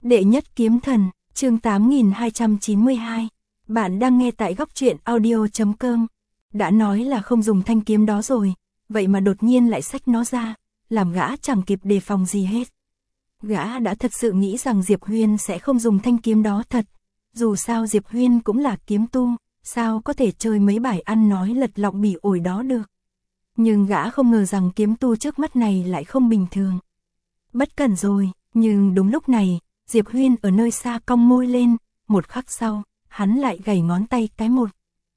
Đệ nhất kiếm thần, chương 8292. Bạn đang nghe tại góc truyện audio.com. Đã nói là không dùng thanh kiếm đó rồi, vậy mà đột nhiên lại xách nó ra, làm gã chẳng kịp đề phòng gì hết. Gã đã thật sự nghĩ rằng Diệp Huyên sẽ không dùng thanh kiếm đó thật. Dù sao Diệp Huyên cũng là kiếm tu, sao có thể chơi mấy bài ăn nói lật lọng bỉ ổi đó được. Nhưng gã không ngờ rằng kiếm tu trước mắt này lại không bình thường. Bất cẩn rồi, nhưng đúng lúc này, Diệp Huyên ở nơi xa cong môi lên, một khắc sau, hắn lại gảy ngón tay cái một.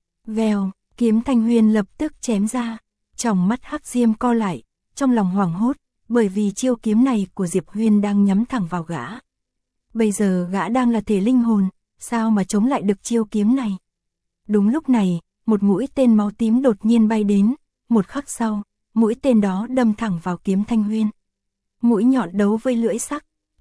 Vèo, kiếm Thanh Huyên lập tức chém ra, trong mắt Hắc Diêm co lại, trong lòng hoảng hốt, bởi vì chiêu kiếm này của Diệp Huyên đang nhắm thẳng vào gã. Bây giờ gã đang là thể linh hồn, sao mà chống lại được chiêu kiếm này? Đúng lúc này, một mũi tên máu tím đột nhiên bay đến, một khắc sau, mũi tên đó đâm thẳng vào kiếm Thanh Huyên. Mũi nhọn đấu với lưỡi sắc,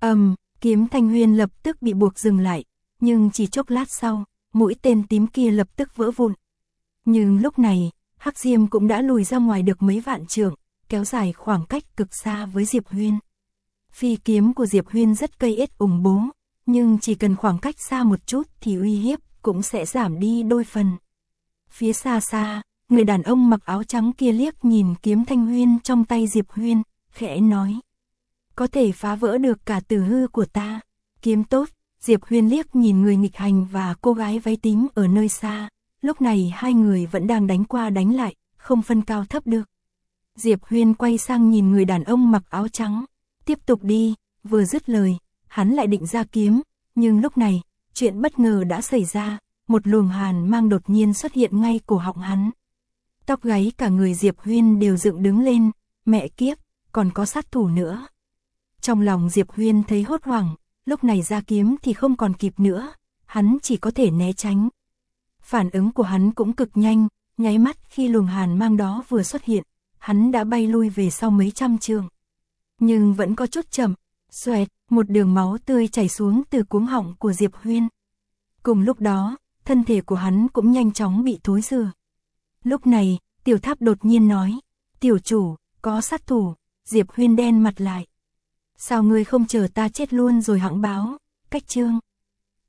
kiếm Thanh Huyên lập tức bị buộc dừng lại, nhưng chỉ chốc lát sau, mũi tên tím kia lập tức vỡ vụn. Nhưng lúc này, Hắc Diêm cũng đã lùi ra ngoài được mấy vạn trượng, kéo dài khoảng cách cực xa với Diệp Huyên. Phi kiếm của Diệp Huyên rất cây ết ủng bố, nhưng chỉ cần khoảng cách xa một chút thì uy hiếp cũng sẽ giảm đi đôi phần. Phía xa xa, người đàn ông mặc áo trắng kia liếc nhìn kiếm Thanh Huyên trong tay Diệp Huyên, khẽ nói: có thể phá vỡ được cả tử hư của ta. Kiếm tốt. Diệp Huyên liếc nhìn người nghịch hành và cô gái váy tím ở nơi xa. Lúc này hai người vẫn đang đánh qua đánh lại, không phân cao thấp được. Diệp Huyên quay sang nhìn người đàn ông mặc áo trắng. Tiếp tục đi. Vừa dứt lời, hắn lại định ra kiếm. Nhưng lúc này, chuyện bất ngờ đã xảy ra. Một luồng hàn mang đột nhiên xuất hiện ngay cổ họng hắn. Tóc gáy cả người Diệp Huyên đều dựng đứng lên. Mẹ kiếp, còn có sát thủ nữa. Trong lòng Diệp Huyên thấy hốt hoảng, lúc này ra kiếm thì không còn kịp nữa, hắn chỉ có thể né tránh. Phản ứng của hắn cũng cực nhanh, nháy mắt khi luồng hàn mang đó vừa xuất hiện, hắn đã bay lui về sau mấy trăm trượng. Nhưng vẫn có chút chậm, xoẹt, một đường máu tươi chảy xuống từ cuống họng của Diệp Huyên. Cùng lúc đó, thân thể của hắn cũng nhanh chóng bị thối rữa. Lúc này, Tiểu Tháp đột nhiên nói: tiểu chủ, có sát thủ. Diệp Huyên đen mặt lại. Sao ngươi không chờ ta chết luôn rồi hẵng báo? Cách chương